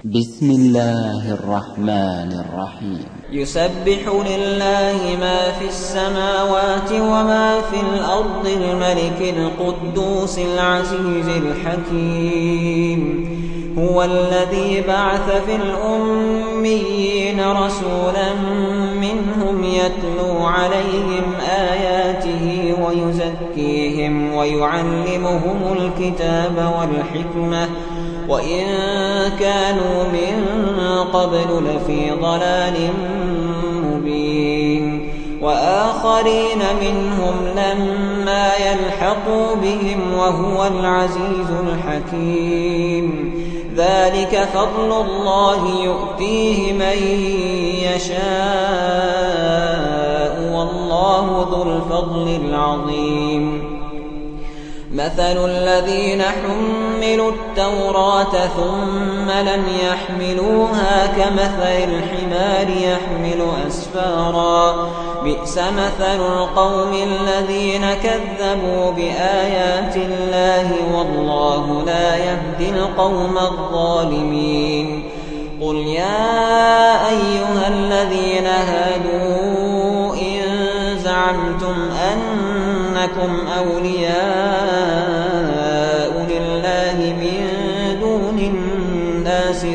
بسم الله الرحمن الرحيم. يسبح لله ما في السماوات وما في الأرض الملك القدوس العزيز الحكيم. هو الذي بعث في الأميين رسولا منهم يتلو عليهم آياته ويزكيهم ويعلمهم الكتاب والحكمة وإن كانوا من قبل لفي ضلال مبين. وآخرين منهم لما يلحقوا بهم وهو العزيز الحكيم. ذلك فضل الله يؤتيه من يشاء والله ذو الفضل العظيم. مثل الذين حملوا التوراة ثم لم يحملوها كمثل الحمار يحمل أسفارا. بئس مثل القوم الذين كذبوا بآيات الله والله لا يهدي القوم الظالمين. قل يا أيها الذين هادوا إن زعمتم أنكم أولياء لله من دون الناس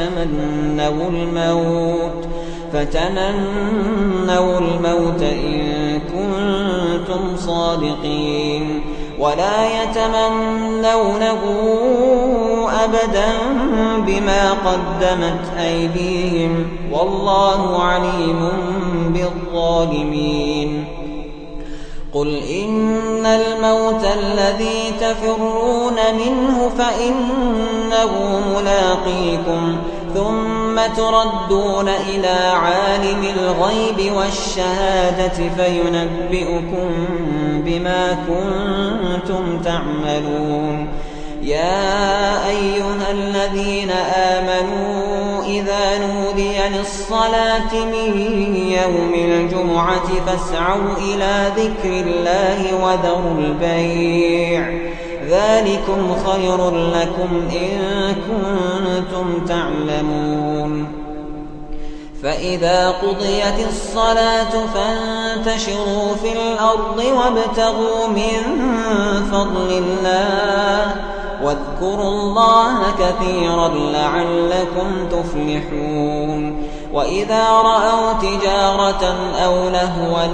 فتمنوا الموت إن كنتم صادقين ولا يتمنونه أبدا بما قدمت أيديهم والله عليم بالظالمين. قل إن الموت الذي تفرون منه فإنه ملاقيكم ثم تردون إلى عالم الغيب والشهادة فينبئكم بما كنتم تعملون. يا أيها الذين آمنوا إذا نودي للصلاة من يوم الجمعة فاسعوا إلى ذكر الله وذروا البيع ذلكم خير لكم إن كنتم تعلمون. فإذا قضيت الصلاة فانتشروا في الأرض وابتغوا من فضل الله واذكروا الله كثيرا لعلكم تفلحون. وإذا رأوا تجارة أو لهوا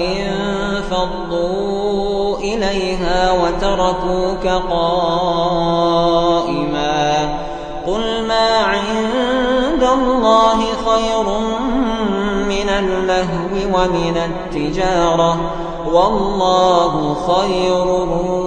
انفضوا إليها وتركوك قائما. قل ما عند الله خير من اللهو ومن التجارة والله خير